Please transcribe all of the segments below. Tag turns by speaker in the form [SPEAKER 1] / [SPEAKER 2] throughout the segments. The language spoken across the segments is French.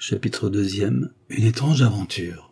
[SPEAKER 1] Chapitre 2, une étrange aventure.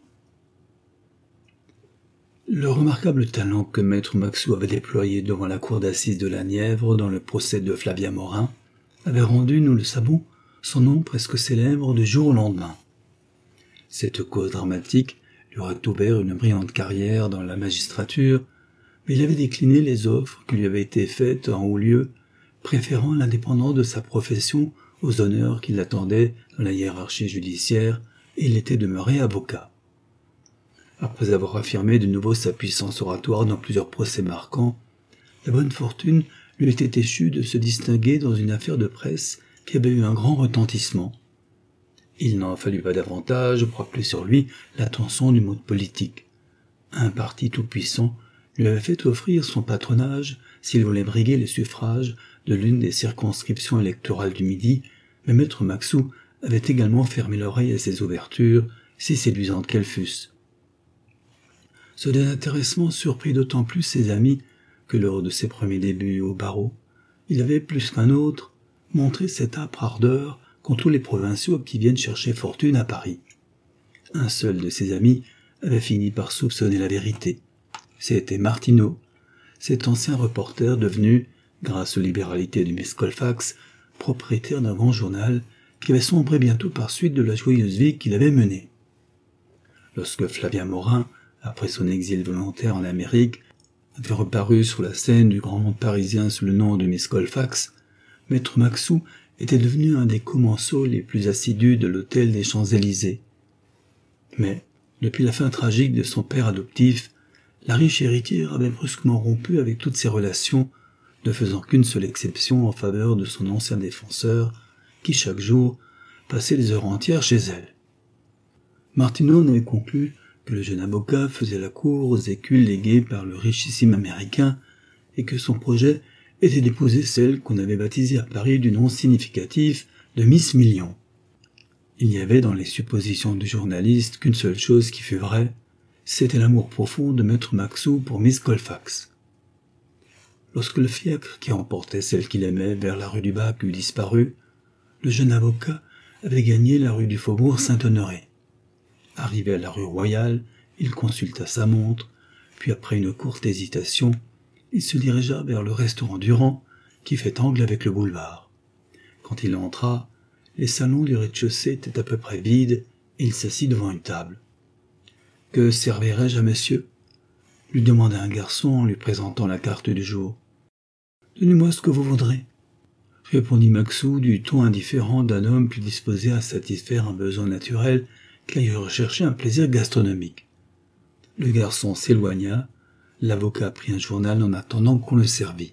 [SPEAKER 1] Le remarquable talent que maître Maxou avait déployé devant la cour d'assises de la Nièvre dans le procès de Flavien Morin avait rendu, nous le savons, son nom presque célèbre du jour au lendemain. Cette cause dramatique lui aurait ouvert une brillante carrière dans la magistrature, mais il avait décliné les offres qui lui avaient été faites en haut lieu, préférant l'indépendance de sa profession aux honneurs qui l'attendaient dans la hiérarchie judiciaire, et il était demeuré avocat. Après avoir affirmé de nouveau sa puissance oratoire dans plusieurs procès marquants, la bonne fortune lui était échue de se distinguer dans une affaire de presse qui avait eu un grand retentissement. Il n'en fallut pas davantage pour appeler sur lui l'attention du monde politique. Un parti tout-puissant lui avait fait offrir son patronage s'il voulait briguer les suffrages de l'une des circonscriptions électorales du Midi, mais maître Maxou avait également fermé l'oreille à ces ouvertures, si séduisantes qu'elles fussent. Ce désintéressement surprit d'autant plus ses amis que lors de ses premiers débuts au barreau, il avait plus qu'un autre montré cette âpre ardeur qu'ont tous les provinciaux qui viennent chercher fortune à Paris. Un seul de ses amis avait fini par soupçonner la vérité. C'était Martineau, cet ancien reporter devenu, grâce aux libéralités du Miss Colfax, propriétaire d'un grand journal qui avait sombré bientôt par suite de la joyeuse vie qu'il avait menée. Lorsque Flavien Morin, après son exil volontaire en Amérique, avait reparu sur la scène du grand monde parisien sous le nom de Miss Colfax, maître Maxou était devenu un des commensaux les plus assidus de l'hôtel des Champs-Élysées. Mais, depuis la fin tragique de son père adoptif, la riche héritière avait brusquement rompu avec toutes ses relations, ne faisant qu'une seule exception en faveur de son ancien défenseur, qui chaque jour passait des heures entières chez elle. Martineau en avait conclu que le jeune avocat faisait la cour aux écules léguées par le richissime Américain et que son projet était d'épouser celle qu'on avait baptisée à Paris du nom significatif de Miss Million. Il n'y avait dans les suppositions du journaliste qu'une seule chose qui fût vraie, c'était l'amour profond de maître Maxou pour Miss Colfax. Lorsque le fiacre qui emportait celle qu'il aimait vers la rue du Bac eut disparu, le jeune avocat avait gagné la rue du Faubourg Saint-Honoré. Arrivé à la rue Royale, il consulta sa montre, puis après une courte hésitation, il se dirigea vers le restaurant Durand, qui fait angle avec le boulevard. Quand il entra, les salons du rez-de-chaussée étaient à peu près vides, et il s'assit devant une table. « Que servirai-je à monsieur ?» lui demanda un garçon en lui présentant la carte du jour. « Donnez-moi ce que vous voudrez, » répondit Maxou du ton indifférent d'un homme plus disposé à satisfaire un besoin naturel qu'à y rechercher un plaisir gastronomique. Le garçon s'éloigna, l'avocat prit un journal en attendant qu'on le servît.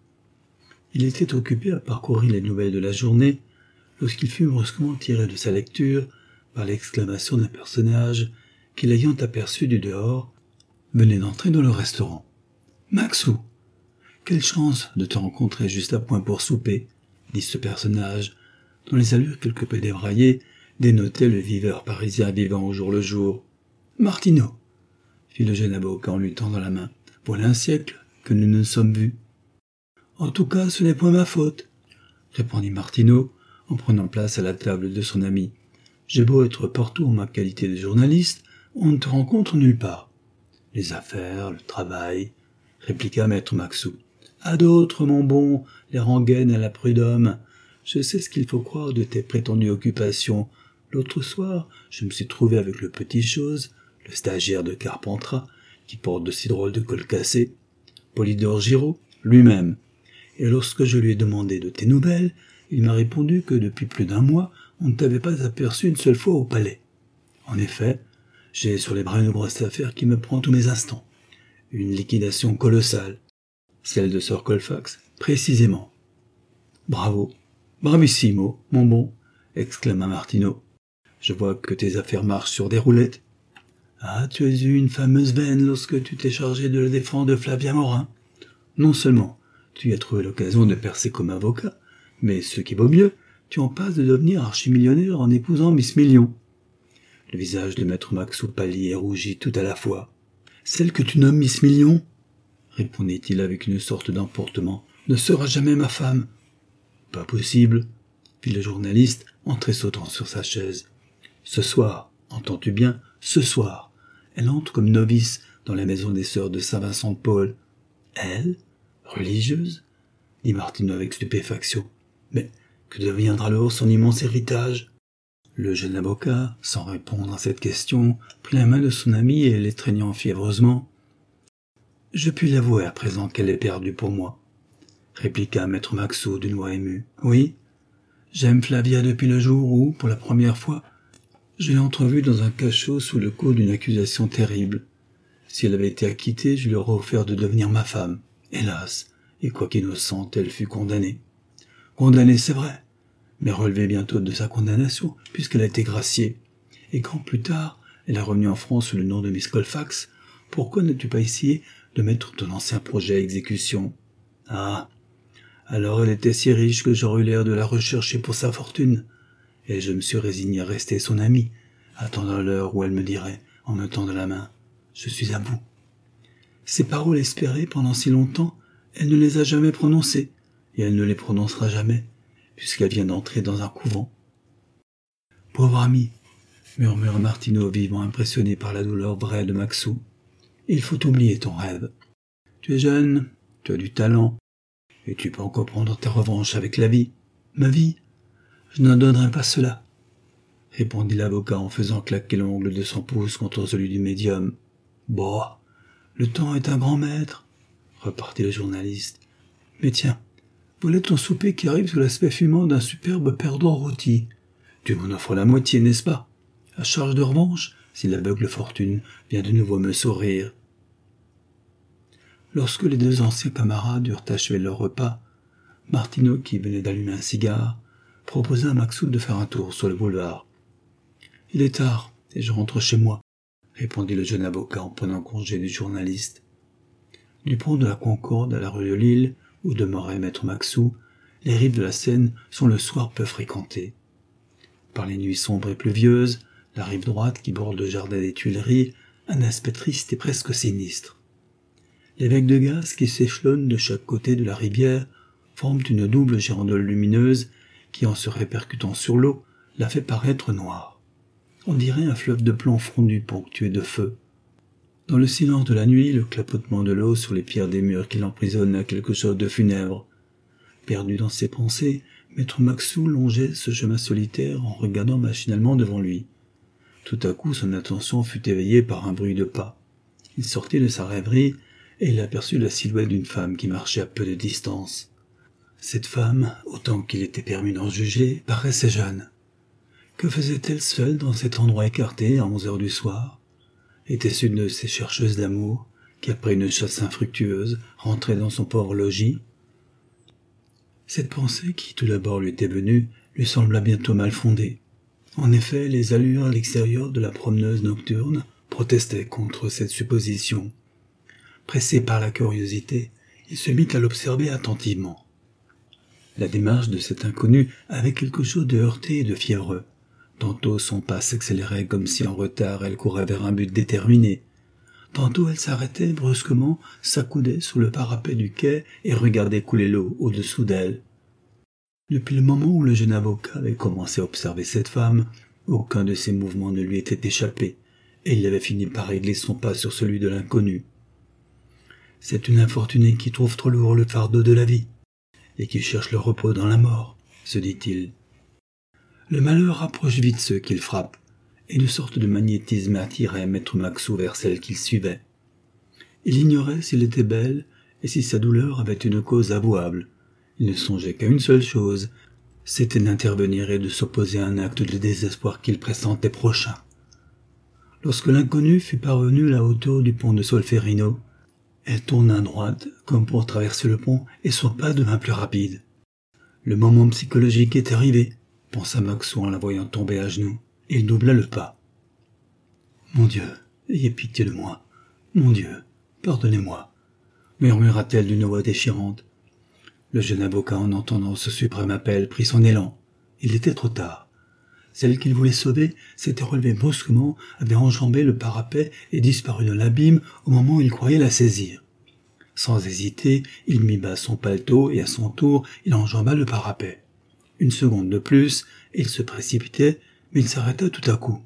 [SPEAKER 1] Il était occupé à parcourir les nouvelles de la journée lorsqu'il fut brusquement tiré de sa lecture par l'exclamation d'un personnage qui, l'ayant aperçu du dehors, venait d'entrer dans le restaurant. « Maxou, quelle chance de te rencontrer juste à point pour souper !» dit ce personnage, dont les allures quelque peu débraillées dénotaient le viveur parisien vivant au jour le jour. « Martineau !» fit le jeune avocat en lui tendant la main. « Voilà un siècle que nous nous sommes vus. »« En tout cas, ce n'est point ma faute, » répondit Martineau en prenant place à la table de son ami. « J'ai beau être partout en ma qualité de journaliste, on ne te rencontre nulle part. »« Les affaires, le travail, » répliqua maître Maxou. « À d'autres, mon bon, les rengaines à la prud'homme. Je sais ce qu'il faut croire de tes prétendues occupations. L'autre soir, je me suis trouvé avec le petit chose, le stagiaire de Carpentras, qui porte de si drôles de cols cassés, Polydore Giraud, lui-même. Et lorsque je lui ai demandé de tes nouvelles, il m'a répondu que depuis plus d'un mois, on ne t'avait pas aperçu une seule fois au palais. En effet, j'ai sur les bras une grosse affaire qui me prend tous mes instants. Une liquidation colossale. Celle de Sir Colfax, précisément. « Bravo, bravissimo, mon bon !» exclama Martineau. « Je vois que tes affaires marchent sur des roulettes. Ah, tu as eu une fameuse veine lorsque tu t'es chargé de la défense de Flavien Morin. Non seulement tu as trouvé l'occasion de percer comme avocat, mais ce qui vaut mieux, tu en passes de devenir archimillionnaire en épousant Miss Million. » Le visage de maître Maxou pâlit et rougit tout à la fois. « Celle que tu nommes Miss Million, » répondit-il avec une sorte d'emportement, « ne sera jamais ma femme. »« Pas possible, » fit le journaliste en tressautant sur sa chaise. Ce soir, entends-tu bien, ce soir, elle entre comme novice dans la maison des sœurs de Saint-Vincent-de-Paul. Elle, religieuse, dit Martineau avec stupéfaction. Mais que deviendra alors son immense héritage? Le jeune avocat, sans répondre à cette question, prit la main de son ami et l'étreignant fiévreusement. « Je puis l'avouer à présent qu'elle est perdue pour moi, » répliqua maître Maxot d'une voix émue. « Oui, j'aime Flavia depuis le jour où, pour la première fois, je l'ai entrevue dans un cachot sous le coup d'une accusation terrible. Si elle avait été acquittée, je lui aurais offert de devenir ma femme. Hélas, et quoiqu'innocente, elle fut condamnée. Condamnée, c'est vrai, mais relevée bientôt de sa condamnation, puisqu'elle a été graciée. Et quand, plus tard, elle est revenue en France sous le nom de Miss Colfax, pourquoi n'as-tu pas essayé de mettre ton ancien projet à exécution? Ah, alors elle était si riche que j'aurais eu l'air de la rechercher pour sa fortune, et je me suis résigné à rester son ami, attendant l'heure où elle me dirait, en me tendant la main, « Je suis à bout. » Ces paroles espérées pendant si longtemps, elle ne les a jamais prononcées, et elle ne les prononcera jamais, puisqu'elle vient d'entrer dans un couvent. « Pauvre ami, » murmura Martineau, vivement impressionné par la douleur vraie de Maxou. « Il faut oublier ton rêve. Tu es jeune, tu as du talent, et tu peux encore prendre ta revanche avec la vie. Ma vie, je n'en donnerai pas cela, » répondit l'avocat en faisant claquer l'ongle de son pouce contre celui du médium. « Bon, le temps est un grand maître, » repartit le journaliste. « Mais tiens, voilà ton souper qui arrive sous l'aspect fumant d'un superbe perdreau rôti. Tu m'en offres la moitié, n'est-ce pas? À charge de revanche, si l'aveugle fortune vient de nouveau me sourire. » Lorsque les deux anciens camarades eurent achevé leur repas, Martineau, qui venait d'allumer un cigare, proposa à Maxou de faire un tour sur le boulevard. « Il est tard, et je rentre chez moi, » répondit le jeune avocat en prenant congé du journaliste. Du pont de la Concorde à la rue de Lille, où demeurait maître Maxou, les rives de la Seine sont le soir peu fréquentées. Par les nuits sombres et pluvieuses, la rive droite qui borde le jardin des Tuileries a un aspect triste et presque sinistre. Les vagues de gaz qui s'échelonnent de chaque côté de la rivière forment une double girandole lumineuse qui, en se répercutant sur l'eau, la fait paraître noire. On dirait un fleuve de plomb fondu ponctué de feu. Dans le silence de la nuit, le clapotement de l'eau sur les pierres des murs qui l'emprisonnent a quelque chose de funèbre. Perdu dans ses pensées, maître Maxou longeait ce chemin solitaire en regardant machinalement devant lui. Tout à coup, son attention fut éveillée par un bruit de pas. Il sortit de sa rêverie et il aperçut la silhouette d'une femme qui marchait à peu de distance. Cette femme, autant qu'il était permis d'en juger, paraissait jeune. Que faisait-elle seule dans cet endroit écarté à 11 heures du soir? Était-ce une de ces chercheuses d'amour qui, après une chasse infructueuse, rentrait dans son pauvre logis? Cette pensée qui tout d'abord lui était venue lui sembla bientôt mal fondée. En effet, les allures à l'extérieur de la promeneuse nocturne protestaient contre cette supposition. Pressé par la curiosité, il se mit à l'observer attentivement. La démarche de cet inconnu avait quelque chose de heurté et de fiévreux. Tantôt son pas s'accélérait comme si en retard elle courait vers un but déterminé. Tantôt elle s'arrêtait brusquement, s'accoudait sur le parapet du quai et regardait couler l'eau au-dessous d'elle. Depuis le moment où le jeune avocat avait commencé à observer cette femme, aucun de ses mouvements ne lui était échappé, et il avait fini par régler son pas sur celui de l'inconnu. C'est une infortunée qui trouve trop lourd le fardeau de la vie, et qui cherche le repos dans la mort, se dit-il. Le malheur rapproche vite ceux qu'il frappe, et une sorte de magnétisme attirait maître Maxou vers celle qu'il suivait. Il ignorait s'il était belle et si sa douleur avait une cause avouable. Il ne songeait qu'à une seule chose, c'était d'intervenir et de s'opposer à un acte de désespoir qu'il pressentait prochain. Lorsque l'inconnue fut parvenue à la hauteur du pont de Solferino, elle tourna à droite, comme pour traverser le pont, et son pas devint plus rapide. Le moment psychologique est arrivé, pensa Maxou en la voyant tomber à genoux. Il doubla le pas. « Mon Dieu, ayez pitié de moi. Mon Dieu, pardonnez-moi, » murmura-t-elle d'une voix déchirante. Le jeune avocat, en entendant ce suprême appel, prit son élan. Il était trop tard. Celle qu'il voulait sauver s'était relevée brusquement, avait enjambé le parapet et disparu dans l'abîme au moment où il croyait la saisir. Sans hésiter, il mit bas son paletot et à son tour, il enjamba le parapet. Une seconde de plus, et il se précipitait, mais il s'arrêta tout à coup.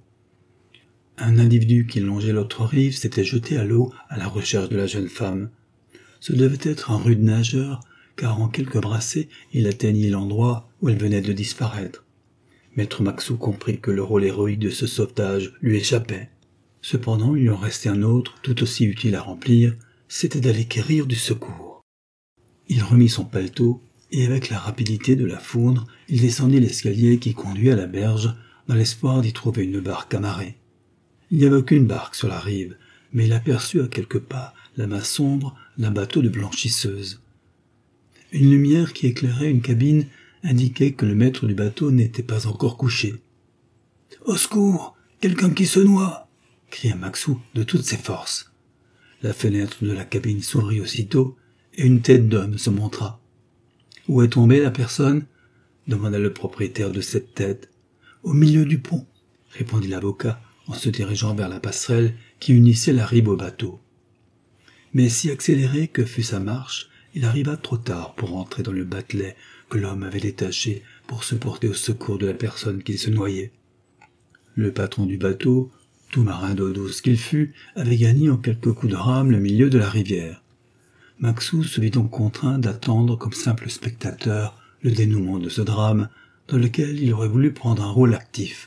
[SPEAKER 1] Un individu qui longeait l'autre rive s'était jeté à l'eau à la recherche de la jeune femme. Ce devait être un rude nageur, car en quelques brassées, il atteignit l'endroit où elle venait de disparaître. Maître Maxou comprit que le rôle héroïque de ce sauvetage lui échappait. Cependant, il lui en restait un autre, tout aussi utile à remplir, c'était d'aller quérir du secours. Il remit son paletot, et avec la rapidité de la foudre, il descendit l'escalier qui conduit à la berge, dans l'espoir d'y trouver une barque amarrée. Il n'y avait aucune barque sur la rive, mais il aperçut à quelques pas la masse sombre d'un bateau de blanchisseuse. Une lumière qui éclairait une cabine indiquait que le maître du bateau n'était pas encore couché. « Au secours! Quelqu'un qui se noie !» cria Maxou de toutes ses forces. La fenêtre de la cabine s'ouvrit aussitôt, et une tête d'homme se montra. « Où est tombée la personne ?» demanda le propriétaire de cette tête. « Au milieu du pont !» répondit l'avocat en se dirigeant vers la passerelle qui unissait la rive au bateau. Mais si accéléré que fût sa marche, il arriva trop tard pour entrer dans le batelet que l'homme avait détaché pour se porter au secours de la personne qui se noyait. Le patron du bateau, tout marin d'eau douce qu'il fût, avait gagné en quelques coups de rame le milieu de la rivière. Maxou se vit donc contraint d'attendre comme simple spectateur le dénouement de ce drame, dans lequel il aurait voulu prendre un rôle actif.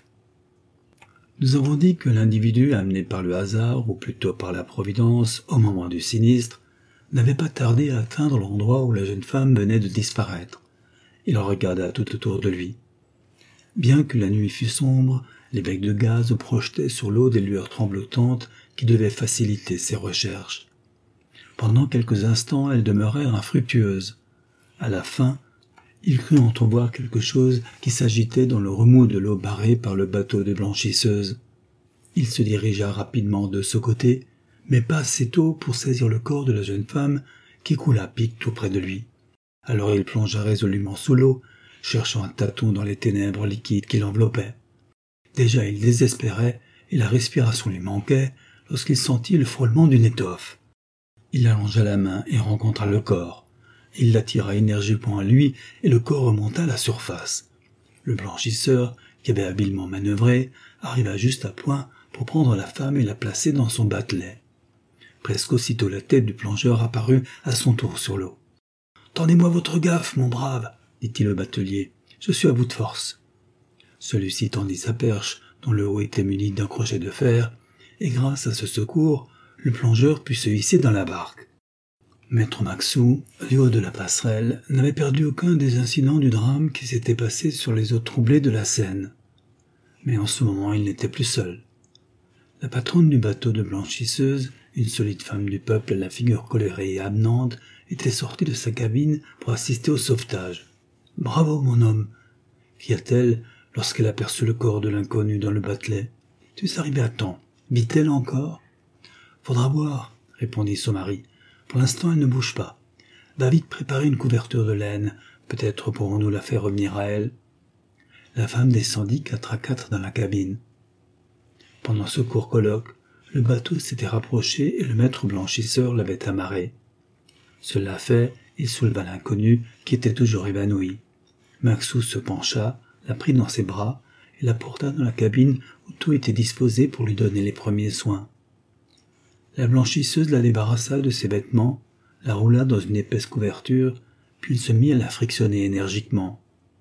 [SPEAKER 1] Nous avons dit que l'individu amené par le hasard, ou plutôt par la providence, au moment du sinistre, n'avait pas tardé à atteindre l'endroit où la jeune femme venait de disparaître. Il regarda tout autour de lui. Bien que la nuit fût sombre, les becs de gaz projetaient sur l'eau des lueurs tremblotantes qui devaient faciliter ses recherches. Pendant quelques instants, elles demeurèrent infructueuses. À la fin, il crut entrevoir quelque chose qui s'agitait dans le remous de l'eau barrée par le bateau des blanchisseuses. Il se dirigea rapidement de ce côté, mais pas assez tôt pour saisir le corps de la jeune femme qui coula à pic tout près de lui. Alors il plongea résolument sous l'eau, cherchant un tâton dans les ténèbres liquides qui l'enveloppaient. Déjà il désespérait et la respiration lui manquait lorsqu'il sentit le frôlement d'une étoffe. Il allongea la main et rencontra le corps. Il l'attira énergiquement à lui et le corps remonta à la surface. Le blanchisseur, qui avait habilement manœuvré, arriva juste à point pour prendre la femme et la placer dans son batelet. Presque aussitôt la tête du plongeur apparut à son tour sur l'eau. « Tendez-moi votre gaffe, mon brave, » dit-il au batelier. « Je suis à bout de force. » Celui-ci tendit sa perche, dont le haut était muni d'un crochet de fer, et grâce à ce secours, le plongeur put se hisser dans la barque. Maître Maxou, du haut de la passerelle, n'avait perdu aucun des incidents du drame qui s'était passé sur les eaux troublées de la Seine. Mais en ce moment, il n'était plus seul. La patronne du bateau de blanchisseuse, une solide femme du peuple à la figure colérée et amenante, était sortie de sa cabine pour assister au sauvetage. « Bravo, mon homme !» cria-t-elle lorsqu'elle aperçut le corps de l'inconnu dans le batelet. « Tu es arrivé à temps. Vit-elle encore ?»« Faudra voir, » répondit son mari. « Pour l'instant, elle ne bouge pas. Va vite préparer une couverture de laine. Peut-être pourrons-nous la faire revenir à elle. » La femme descendit 4 à 4 dans la cabine. Pendant ce court colloque, le bateau s'était rapproché et le maître blanchisseur l'avait amarré. Cela fait, il souleva l'inconnu qui était toujours évanoui. Maxou se pencha, la prit dans ses bras et la porta dans la cabine où tout était disposé pour lui donner les premiers soins. La blanchisseuse la débarrassa de ses vêtements, la roula dans une épaisse couverture, puis il se mit à la frictionner énergiquement.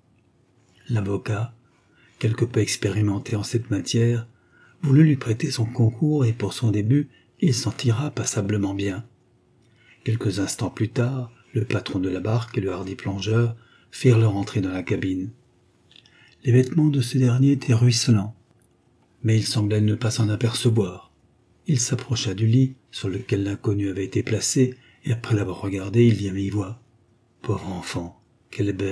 [SPEAKER 1] L'avocat, quelque peu expérimenté en cette matière, voulut lui prêter son concours et pour son début, il s'en tira passablement bien. Quelques instants plus tard, le patron de la barque et le hardi plongeur firent leur entrée dans la cabine. Les vêtements de ce dernier étaient ruisselants, mais il semblait ne pas s'en apercevoir. Il s'approcha du lit sur lequel l'inconnu avait été placé et après l'avoir regardé, il dit à mi-voix « Pauvre enfant, qu'elle est belle !»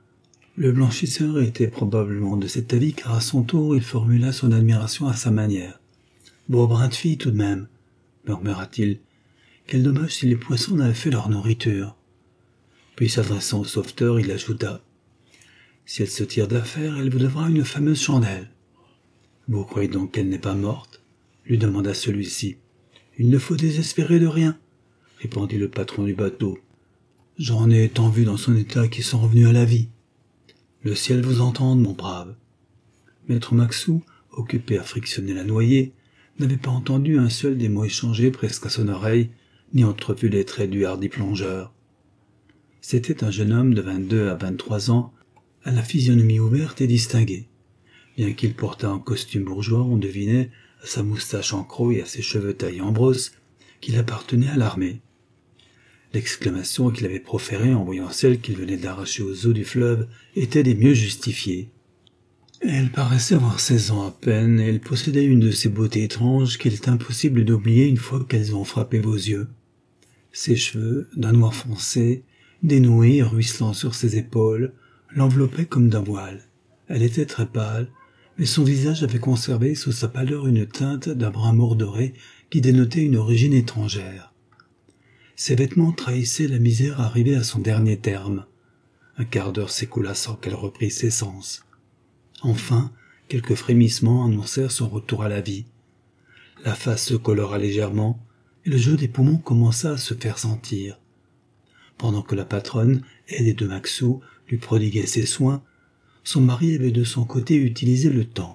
[SPEAKER 1] Le blanchisseur était probablement de cet avis car à son tour il formula son admiration à sa manière. « Beau brin de fille tout de même !» murmura-t-il. « Quel dommage si les poissons n'avaient fait leur nourriture !» Puis s'adressant au sauveteur, il ajouta « Si elle se tire d'affaire, elle vous devra une fameuse chandelle. »« Vous croyez donc qu'elle n'est pas morte ?» lui demanda celui-ci. « Il ne faut désespérer de rien, » répondit le patron du bateau. « J'en ai tant vu dans son état qui sont revenus à la vie. » « Le ciel vous entende, mon brave. » Maître Maxou, occupé à frictionner la noyée, n'avait pas entendu un seul des mots échangés presque à son oreille, ni entrevu les traits du hardi plongeur. C'était un jeune homme de 22 à 23 ans, à la physionomie ouverte et distinguée. Bien qu'il portât un costume bourgeois, on devinait, à sa moustache en croc et à ses cheveux taillés en brosse, qu'il appartenait à l'armée. L'exclamation qu'il avait proférée en voyant celle qu'il venait d'arracher aux eaux du fleuve était des mieux justifiée. Elle paraissait avoir 16 ans à peine, et elle possédait une de ces beautés étranges qu'il est impossible d'oublier une fois qu'elles ont frappé vos yeux. Ses cheveux, d'un noir foncé, dénoués et ruisselant sur ses épaules, l'enveloppaient comme d'un voile. Elle était très pâle, mais son visage avait conservé sous sa pâleur une teinte d'un brun mordoré qui dénotait une origine étrangère. Ses vêtements trahissaient la misère arrivée à son dernier terme. Un quart d'heure s'écoula sans qu'elle reprît ses sens. Enfin, quelques frémissements annoncèrent son retour à la vie. La face se colora légèrement, et le jeu des poumons commença à se faire sentir. Pendant que la patronne, aidée de Maxou, lui prodiguait ses soins, son mari avait de son côté utilisé le temps.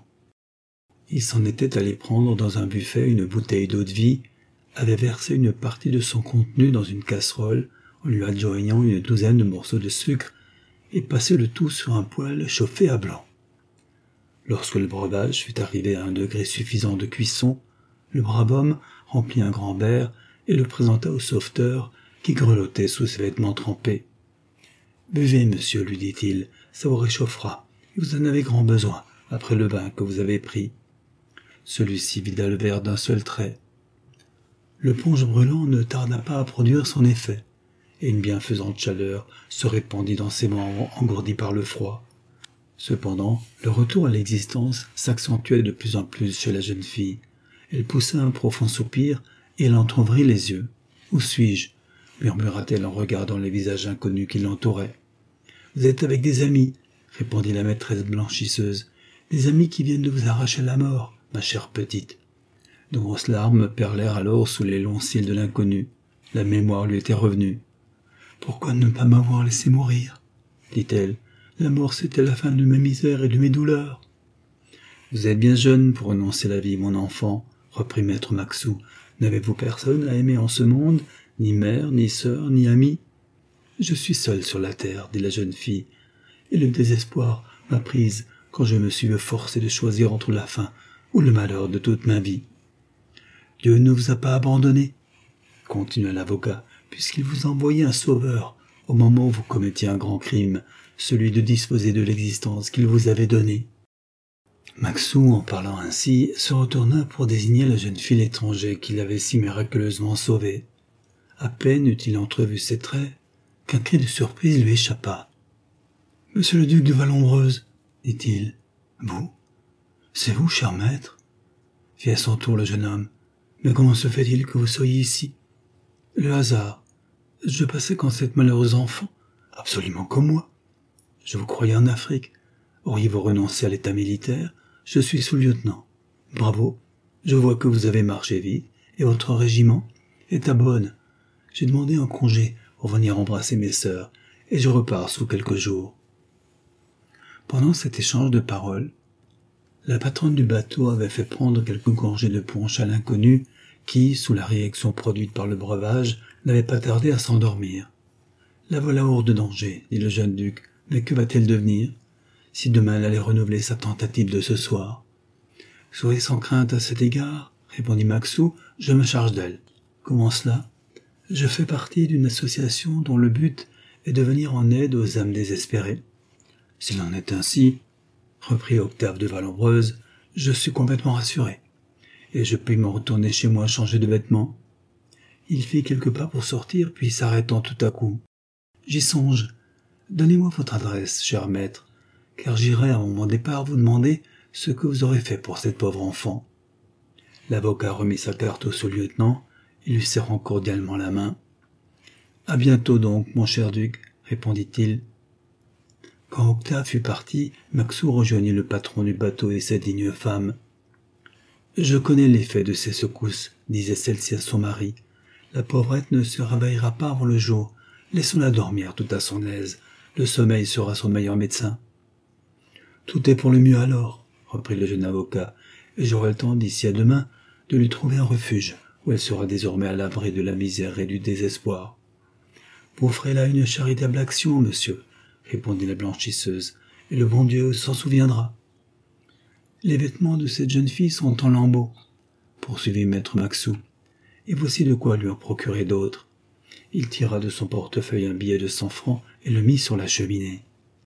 [SPEAKER 1] Il s'en était allé prendre dans un buffet une bouteille d'eau-de-vie, avait versé une partie de son contenu dans une casserole en lui adjoignant une douzaine de morceaux de sucre et passé le tout sur un poêle chauffé à blanc. Lorsque le breuvage fut arrivé à un degré suffisant de cuisson, le brave homme remplit un grand verre et le présenta au sauveteur qui grelottait sous ses vêtements trempés. « Buvez, monsieur, lui dit-il, ça vous réchauffera, et vous en avez grand besoin, après le bain que vous avez pris. » Celui-ci vida le verre d'un seul trait. Le punch brûlant ne tarda pas à produire son effet, et une bienfaisante chaleur se répandit dans ses membres engourdis par le froid. Cependant, le retour à l'existence s'accentuait de plus en plus chez la jeune fille. Elle poussa un profond soupir et elle entr'ouvrit les yeux. « Où suis-je » murmura-t-elle en regardant les visages inconnus qui l'entouraient. « Vous êtes avec des amis, » répondit la maîtresse blanchisseuse. « Des amis qui viennent de vous arracher la mort, ma chère petite. » De grosses larmes perlèrent alors sous les longs cils de l'inconnu. La mémoire lui était revenue. « Pourquoi ne pas m'avoir laissé mourir ?» dit-elle. « La mort, c'était la fin de mes misères et de mes douleurs. »« Vous êtes bien jeune pour renoncer la vie, mon enfant, » reprit maître Maxou. « N'avez-vous personne à aimer en ce monde, ni mère, ni sœur, ni ami ?»« Je suis seule sur la terre, » dit la jeune fille, « et le désespoir m'a prise quand je me suis forcée de choisir entre la faim ou le malheur de toute ma vie. »« Dieu ne vous a pas abandonné, » continua l'avocat, « puisqu'il vous a envoyé un sauveur au moment où vous commettiez un grand crime, celui de disposer de l'existence qu'il vous avait donnée. » Maxou, en parlant ainsi, se retourna pour désigner la jeune fille étrangère qui l'avait si miraculeusement sauvée. À peine eut-il entrevu ses traits, qu'un cri de surprise lui échappa. « Monsieur le duc de Vallombreuse, » dit-il. « Vous ? C'est vous, cher maître ?» fit à son tour le jeune homme. « Mais comment se fait-il que vous soyez ici ?»« Le hasard. Je passais quand cette malheureuse enfant, absolument comme moi. Je vous croyais en Afrique. Auriez-vous renoncé à l'état militaire ? Je suis sous-lieutenant. Bravo. Je vois que vous avez marché vite, et votre régiment est à Bonne. J'ai demandé un congé pour venir embrasser mes sœurs, et je repars sous quelques jours. » Pendant cet échange de paroles, la patronne du bateau avait fait prendre quelques gorgées de punch à l'inconnu qui, sous la réaction produite par le breuvage, n'avait pas tardé à s'endormir. « La voilà hors de danger, » dit le jeune duc. « Mais que va-t-elle devenir si demain elle allait renouveler sa tentative de ce soir ?»« Soyez sans crainte à cet égard, » répondit Maxou, « je me charge d'elle. »« Comment cela ? » ?»« Je fais partie d'une association dont le but est de venir en aide aux âmes désespérées. »« S'il en est ainsi, » reprit Octave de Vallombreuse, « je suis complètement rassuré, et je puis me retourner chez moi changer de vêtements. » Il fit quelques pas pour sortir, puis s'arrêtant tout à coup. « J'y songe. Donnez-moi votre adresse, cher maître, car j'irai à mon départ vous demander ce que vous aurez fait pour cette pauvre enfant. » L'avocat remit sa carte au sous-lieutenant et lui serrant cordialement la main. « À bientôt donc, mon cher duc, » répondit-il. Quand Octave fut parti, Maxou rejoignit le patron du bateau et sa digne femme. « Je connais l'effet de ces secousses, » disait celle-ci à son mari. « La pauvrette ne se réveillera pas avant le jour. Laissons-la dormir tout à son aise. Le sommeil sera son meilleur médecin. »« Tout est pour le mieux alors, » reprit le jeune avocat, et j'aurai le temps d'ici à demain de lui trouver un refuge, où elle sera désormais à l'abri de la misère et du désespoir. Vous ferez là une charitable action, monsieur, répondit la blanchisseuse, et le bon Dieu s'en souviendra. Les vêtements de cette jeune fille sont en lambeaux, poursuivit maître Maxou, et voici de quoi lui en procurer d'autres. Il tira de son portefeuille un billet de 100 francs et le mit sur la cheminée.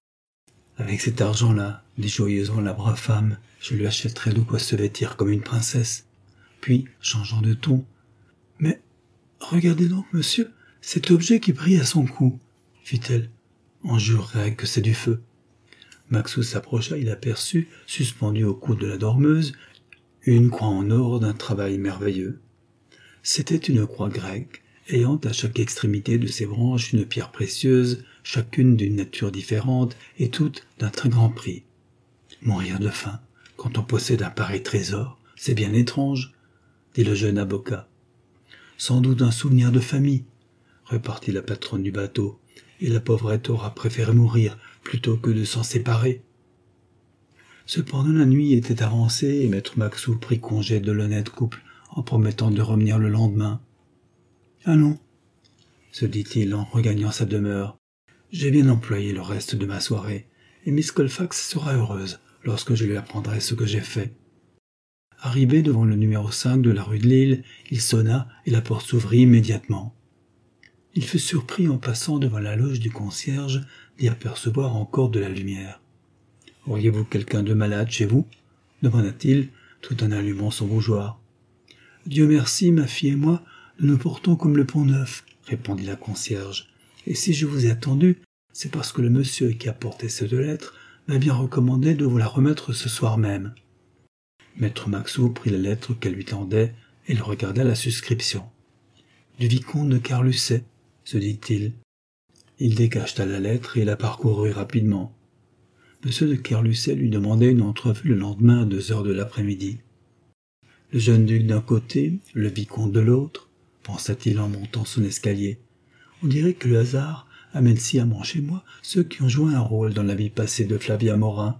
[SPEAKER 1] Avec cet argent-là, dit joyeusement la brave femme, je lui achèterai de quoi se vêtir comme une princesse. Puis, changeant de ton, « Mais, regardez donc, monsieur, cet objet qui brille à son cou, fit-elle. On jurerait que c'est du feu. Maxou s'approcha, il aperçut, suspendue au cou de la dormeuse, une croix en or d'un travail merveilleux. C'était une croix grecque, ayant à chaque extrémité de ses branches une pierre précieuse, chacune d'une nature différente et toutes d'un très grand prix. Mourir de faim, quand on possède un pareil trésor, c'est bien étrange, dit le jeune avocat. Sans doute un souvenir de famille, repartit la patronne du bateau, et la pauvrette aura préféré mourir plutôt que de s'en séparer. Cependant la nuit était avancée et maître Maxou prit congé de l'honnête couple en promettant de revenir le lendemain. « Allons, se dit-il en regagnant sa demeure, j'ai bien employé le reste de ma soirée, et Miss Colfax sera heureuse lorsque je lui apprendrai ce que j'ai fait. » Arrivé devant le numéro 5 de la rue de Lille, il sonna et la porte s'ouvrit immédiatement. Il fut surpris en passant devant la loge du concierge d'y apercevoir encore de la lumière. « Auriez-vous quelqu'un de malade chez vous ?» demanda-t-il, tout en allumant son bougeoir. « Dieu merci, ma fille et moi, nous nous portons comme le Pont-Neuf, » répondit la concierge. « Et si je vous ai attendu, c'est parce que le monsieur qui a porté cette lettre m'a bien recommandé de vous la remettre ce soir même. » Maître Maxou prit la lettre qu'elle lui tendait et il regarda la suscription. « Du vicomte de Carlusset, » se dit-il. Il décacheta la lettre et la parcourut rapidement. Monsieur de Carlusset lui demandait une entrevue le lendemain à 2 heures de l'après-midi. Le jeune duc d'un côté, le vicomte de l'autre, pensa-t-il en montant son escalier. On dirait que le hasard amène sciemment chez moi ceux qui ont joué un rôle dans la vie passée de Flavia Morin.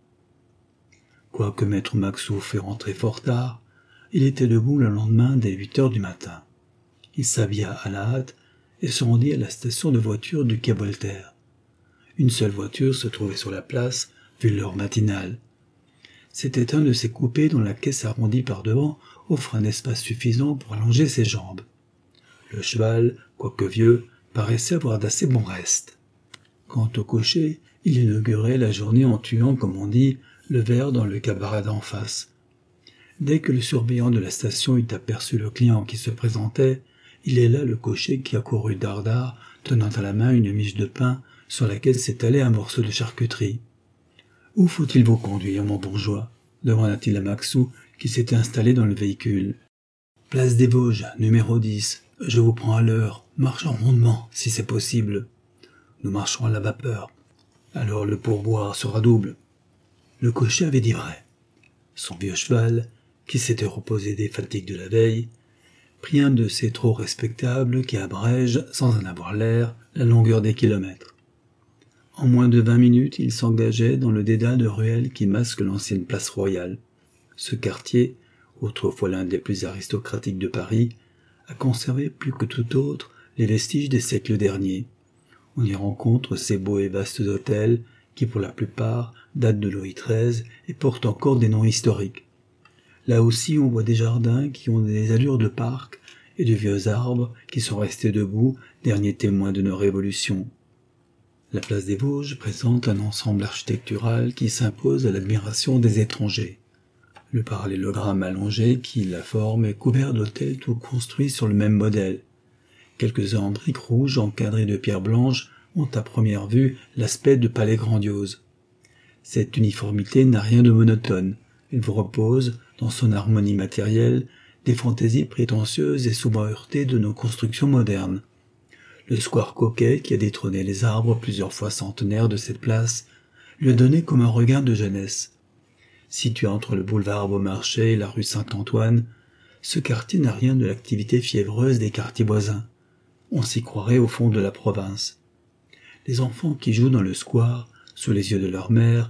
[SPEAKER 1] Quoique maître Maxou fût rentré fort tard, il était debout le lendemain dès 8 heures du matin. Il s'habilla à la hâte et se rendit à la station de voitures du quai Voltaire. Une seule voiture se trouvait sur la place, vu l'heure matinale. C'était un de ces coupés dont la caisse arrondie par devant offre un espace suffisant pour allonger ses jambes. Le cheval, quoique vieux, paraissait avoir d'assez bons restes. Quant au cocher, il inaugurait la journée en tuant, comme on dit, le verre dans le cabaret d'en face. Dès que le surveillant de la station eut aperçu le client qui se présentait, il héla le cocher qui accourut dardard, tenant à la main une miche de pain sur laquelle s'étalait un morceau de charcuterie. « Où faut-il vous conduire, mon bourgeois ?» demanda-t-il à Maxou, qui s'était installé dans le véhicule. « Place des Vosges, numéro 10. Je vous prends à l'heure. Marchons rondement, si c'est possible. Nous marcherons à la vapeur. Alors le pourboire sera double. » Le cocher avait dit vrai. Son vieux cheval, qui s'était reposé des fatigues de la veille, prit un de ces trot respectables qui abrègent, sans en avoir l'air, la longueur des kilomètres. En moins de 20 minutes, il s'engageait dans le dédale de ruelles qui masque l'ancienne place royale. Ce quartier, autrefois l'un des plus aristocratiques de Paris, a conservé plus que tout autre les vestiges des siècles derniers. On y rencontre ces beaux et vastes hôtels qui, pour la plupart, datent de Louis XIII et portent encore des noms historiques. Là aussi, on voit des jardins qui ont des allures de parc et de vieux arbres qui sont restés debout, derniers témoins de nos révolutions. La place des Vosges présente un ensemble architectural qui s'impose à l'admiration des étrangers. Le parallélogramme allongé qui la forme est couvert d'hôtels tout construits sur le même modèle. Quelques-uns en briques rouges encadrés de pierres blanches ont à première vue l'aspect de palais grandioses. Cette uniformité n'a rien de monotone. Elle vous repose, dans son harmonie matérielle, des fantaisies prétentieuses et souvent heurtées de nos constructions modernes. Le square coquet, qui a détrôné les arbres plusieurs fois centenaires de cette place, lui a donné comme un regain de jeunesse. Situé entre le boulevard Beaumarchais et la rue Saint-Antoine, ce quartier n'a rien de l'activité fiévreuse des quartiers voisins. On s'y croirait au fond de la province. Les enfants qui jouent dans le square, sous les yeux de leur mère,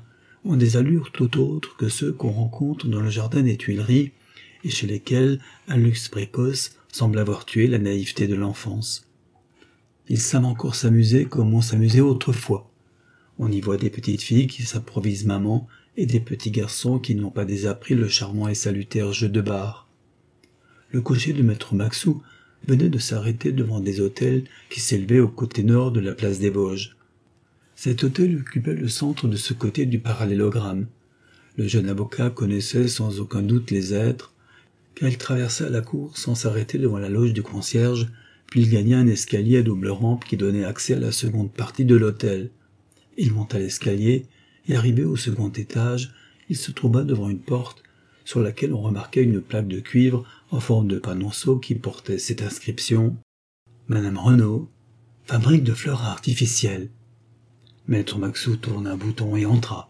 [SPEAKER 1] ont des allures tout autres que ceux qu'on rencontre dans le jardin des Tuileries et chez lesquels un luxe précoce semble avoir tué la naïveté de l'enfance. Ils savent encore s'amuser comme on s'amusait autrefois. On y voit des petites filles qui s'improvisent maman et des petits garçons qui n'ont pas désappris le charmant et salutaire jeu de barre. Le cocher de maître Maxou venait de s'arrêter devant des hôtels qui s'élevaient au côté nord de la place des Vosges. Cet hôtel occupait le centre de ce côté du parallélogramme. Le jeune avocat connaissait sans aucun doute les êtres, car il traversa la cour sans s'arrêter devant la loge du concierge, puis il gagna un escalier à double rampe qui donnait accès à la seconde partie de l'hôtel. Il monta l'escalier, et arrivé au second étage, il se trouva devant une porte sur laquelle on remarquait une plaque de cuivre en forme de panonceau qui portait cette inscription « Madame Renaud, fabrique de fleurs artificielles ». Maître Maxou tourna un bouton et entra.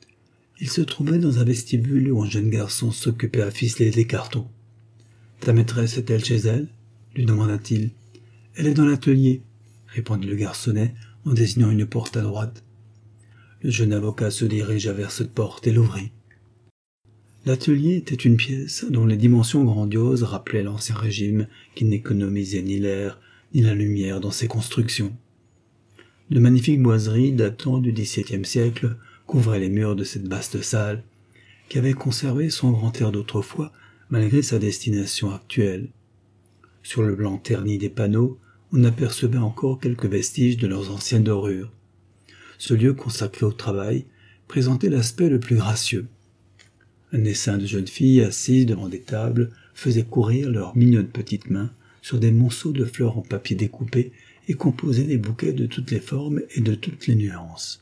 [SPEAKER 1] Il se trouvait dans un vestibule où un jeune garçon s'occupait à ficeler des cartons. « Ta maîtresse est-elle chez elle ?» lui demanda-t-il. « Elle est dans l'atelier », répondit le garçonnet en désignant une porte à droite. Le jeune avocat se dirigea vers cette porte et l'ouvrit. L'atelier était une pièce dont les dimensions grandioses rappelaient l'Ancien Régime qui n'économisait ni l'air ni la lumière dans ses constructions. De magnifiques boiseries datant du XVIIe siècle couvraient les murs de cette vaste salle, qui avait conservé son grand air d'autrefois malgré sa destination actuelle. Sur le blanc terni des panneaux, on apercevait encore quelques vestiges de leurs anciennes dorures. Ce lieu consacré au travail présentait l'aspect le plus gracieux. Un essaim de jeunes filles assises devant des tables faisait courir leurs mignonnes petites mains sur des monceaux de fleurs en papier découpé et composaient des bouquets de toutes les formes et de toutes les nuances.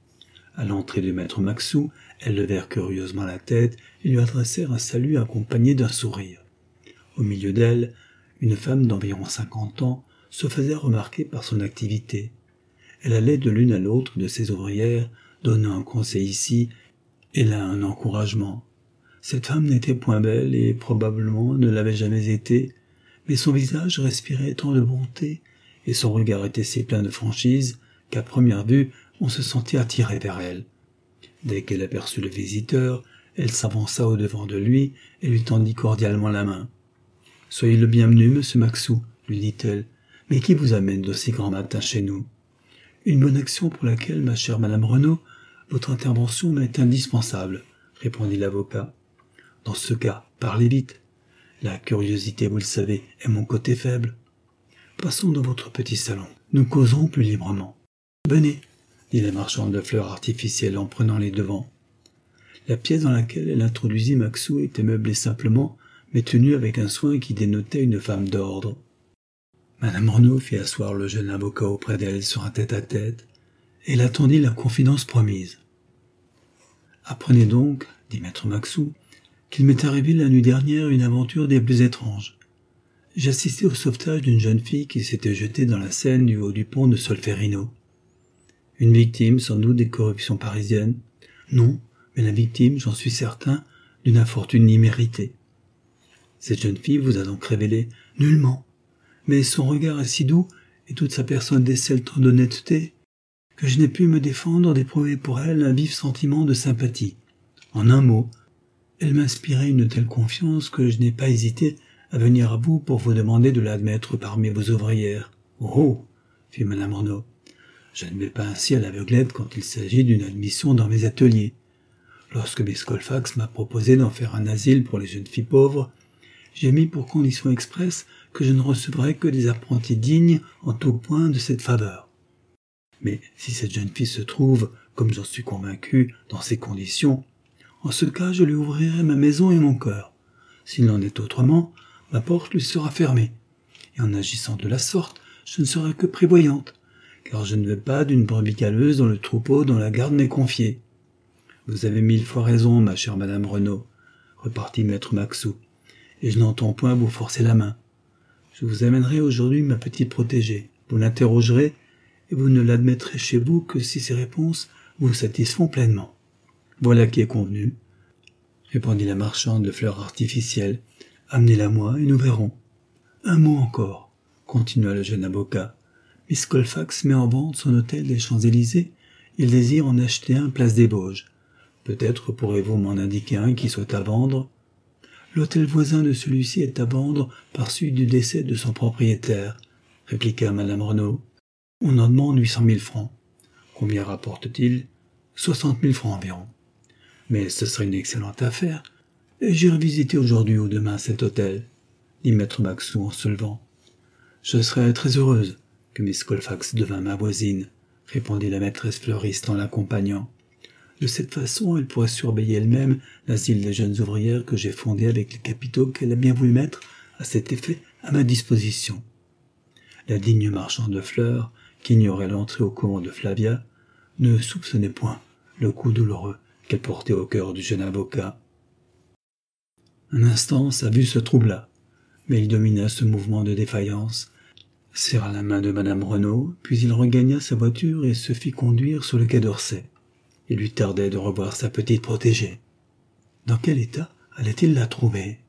[SPEAKER 1] À l'entrée de maître Maxou, elles levèrent curieusement la tête et lui adressèrent un salut accompagné d'un sourire. Au milieu d'elles, une femme d'environ 50 ans se faisait remarquer par son activité. Elle allait de l'une à l'autre de ses ouvrières, donnant un conseil ici et là un encouragement. Cette femme n'était point belle et probablement ne l'avait jamais été, mais son visage respirait tant de bonté et son regard était si plein de franchise qu'à première vue on se sentit attiré vers elle. Dès qu'elle aperçut le visiteur, elle s'avança au-devant de lui et lui tendit cordialement la main. « Soyez le bienvenu, monsieur Maxou, » lui dit-elle. « Mais qui vous amène d'aussi grand matin chez nous ?»« Une bonne action pour laquelle, ma chère madame Renaud, votre intervention m'est indispensable, » répondit l'avocat. « Dans ce cas, parlez vite. La curiosité, vous le savez, est mon côté faible. Passons dans votre petit salon. Nous causerons plus librement. »« Venez, » dit la marchande de fleurs artificielles en prenant les devants. La pièce dans laquelle elle introduisit Maxou était meublée simplement, mais tenue avec un soin qui dénotait une femme d'ordre. Madame Renaud fit asseoir le jeune avocat auprès d'elle sur un tête-à-tête, et elle attendit la confidence promise. « Apprenez donc, dit maître Maxou, qu'il m'est arrivé la nuit dernière une aventure des plus étranges. J'assistais au sauvetage d'une jeune fille qui s'était jetée dans la Seine du haut du pont de Solferino. Une victime, sans doute, des corruptions parisiennes. Non, mais la victime, j'en suis certain, d'une infortune imméritée. Cette jeune fille vous a donc révélé nullement, mais son regard est si doux et toute sa personne décèle tant d'honnêteté que je n'ai pu me défendre d'éprouver pour elle un vif sentiment de sympathie. En un mot, elle m'inspirait une telle confiance que je n'ai pas hésité à venir à vous pour vous demander de l'admettre parmi vos ouvrières. « Oh !» fit madame Renaud. « Je ne vais pas ainsi à l'aveuglette quand il s'agit d'une admission dans mes ateliers. Lorsque Miss Colfax m'a proposé d'en faire un asile pour les jeunes filles pauvres, j'ai mis pour condition expresse que je ne recevrais que des apprentis dignes en tout point de cette faveur. Mais si cette jeune fille se trouve, comme j'en suis convaincu, dans ces conditions, en ce cas je lui ouvrirai ma maison et mon cœur. S'il en est autrement, ma porte lui sera fermée. Et en agissant de la sorte, je ne serai que prévoyante, car je ne veux pas d'une brebis galeuse dans le troupeau dont la garde m'est confiée. Vous avez 1000 fois raison, ma chère madame Renaud, repartit maître Maxou, et je n'entends point vous forcer la main. Je vous amènerai aujourd'hui ma petite protégée. Vous l'interrogerez, et vous ne l'admettrez chez vous que si ses réponses vous satisfont pleinement. Voilà qui est convenu, répondit la marchande de fleurs artificielles. Amenez-la moi et nous verrons. Un mot encore, continua le jeune avocat. Miss Colfax met en vente son hôtel des Champs-Élysées. Il désire en acheter un place des Vosges. Peut-être pourrez-vous m'en indiquer un qui soit à vendre. L'hôtel voisin de celui-ci est à vendre par suite du décès de son propriétaire, répliqua madame Renaud. On en demande 800 000 francs. Combien rapporte-t-il? 60 000 francs environ. Mais ce serait une excellente affaire, et j'irai visiter aujourd'hui ou demain cet hôtel, dit maître Maxou en se levant. Je serais très heureuse que Miss Colfax devînt ma voisine, répondit la maîtresse fleuriste en l'accompagnant. De cette façon, elle pourrait surveiller elle-même l'asile des jeunes ouvrières que j'ai fondé avec les capitaux qu'elle a bien voulu mettre à cet effet à ma disposition. La digne marchande de fleurs, qui ignorait l'entrée au couvent de Flavia, ne soupçonnait point le coup douloureux qu'elle portait au cœur du jeune avocat. Un instant, sa vue se troubla, mais il domina ce mouvement de défaillance, serra la main de madame Renaud, puis il regagna sa voiture et se fit conduire sur le quai d'Orsay. Il lui tardait de revoir sa petite protégée. Dans quel état allait-il la trouver?